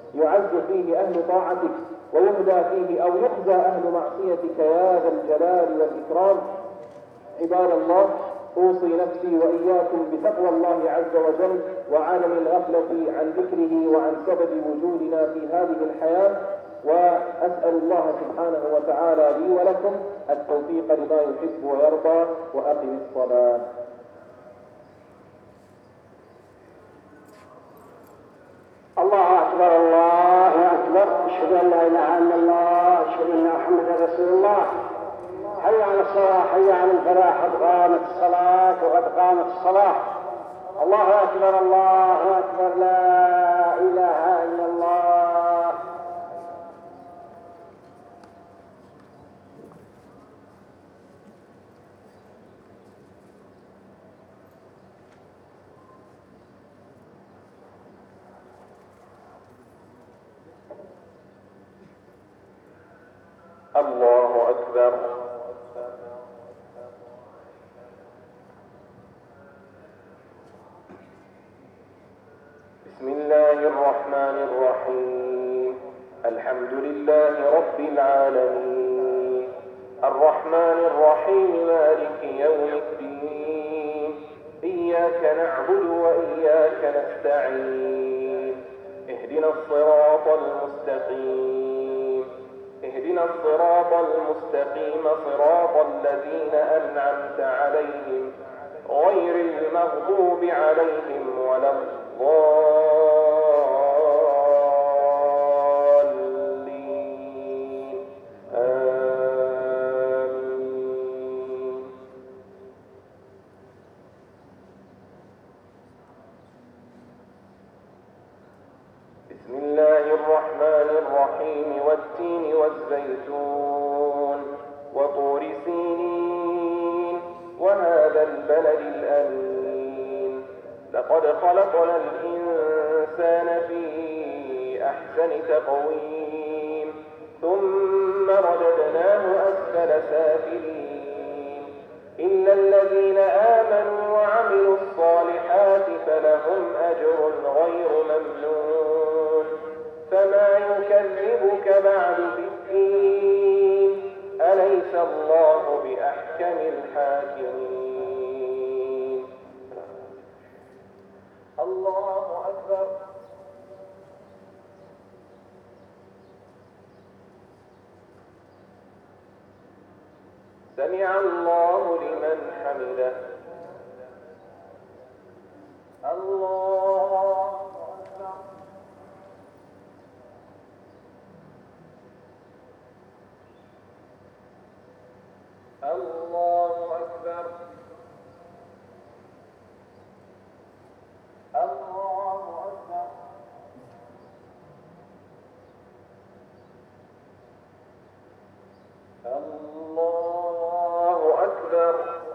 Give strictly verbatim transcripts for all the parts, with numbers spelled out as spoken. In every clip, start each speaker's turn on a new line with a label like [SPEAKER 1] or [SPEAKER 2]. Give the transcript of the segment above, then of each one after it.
[SPEAKER 1] يعز فيه أهل طاعتك ويهدى فيه أو يخزى أهل معصيتك يا ذا الجلال والإكرام. عباد الله، أوصي نفسي وإياكم بتقوى الله عز وجل وعدم الغفلة عن ذكره وعن سبب وجودنا في هذه الحياة، وأسأل الله سبحانه وتعالى لي ولكم التوفيق لما يحب ويرضى. وأقم الصلاة.
[SPEAKER 2] الله أكبر الله أكبر، أشهد أن لا إله إلا الله، أشهد أن محمدا رسول الله. حي على الصلاة، حي على الفلاح، قد قامت الصلاة وقد قامت الصلاة. الله أكبر الله أكبر، لا إله إلا الله.
[SPEAKER 1] الله أكبر. بسم الله الرحمن الرحيم. الحمد لله رب العالمين، الرحمن الرحيم، مالك يوم الدين. إياك نعبد وإياك نستعين. اهدنا الصراط المستقيم اهدنا الصراط المستقيم صراط الذين أنعمت عليهم غير المغضوب عليهم ولا الضالين. آمين. بسم الله الرحمن الرحيم. والتين والزيتون وطور سينين وهذا البلد الأمين. لقد خلقنا الإنسان في أحسن تقويم ثم رددناه أسفل سافلين. إلا الذين آمنوا وعملوا الصالحات فلهم أجر غير ممنون. فما يكذبك بعد بالدين؟ أليس الله بأحكم الحاكمين؟ الله أكبر. سمع الله لمن حمده. الله أكبر. الله أكبر. الله أكبر. الله أكبر.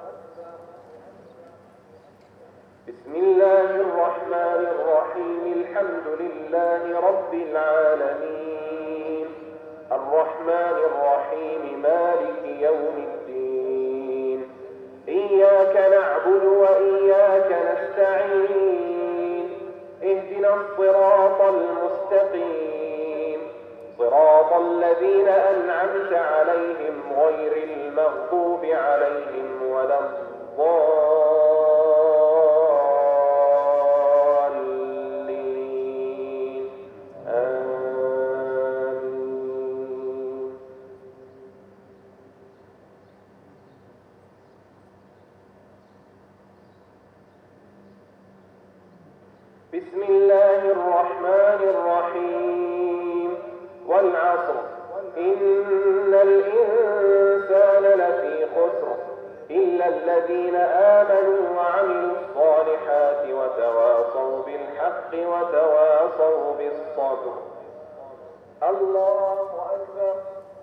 [SPEAKER 1] بسم الله الرحمن الرحيم. الحمد لله رب العالمين، الرحمن الرحيم، مالك يوم الدين. إياك نعبد وإياك نستعين. اهدنا الصراط المستقيم صراط الذين أنعمت عليهم غير المغضوب عليهم ولا الضالين. آمين. بسم الله الرحمن الرحيم. والعصر، إن الإنسان لفي خسر إلا الذين آمنوا وعملوا الصالحات وتواصوا بالحق وتواصوا بالصبر. الله أكبر.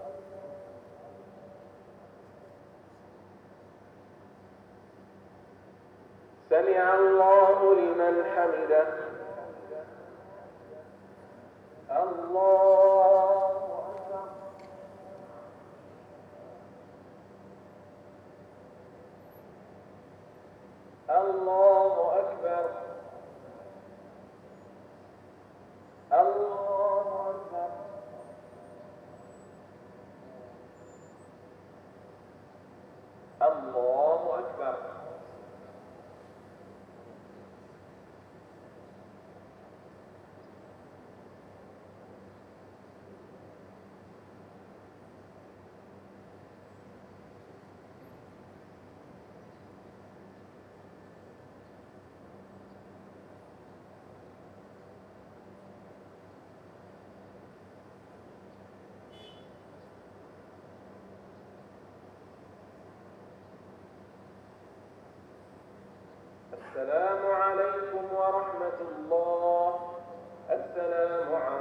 [SPEAKER 1] سمع الله لمن حمده. الله أكبر. الله أكبر. الله السلام عليكم ورحمة الله. السلام عليكم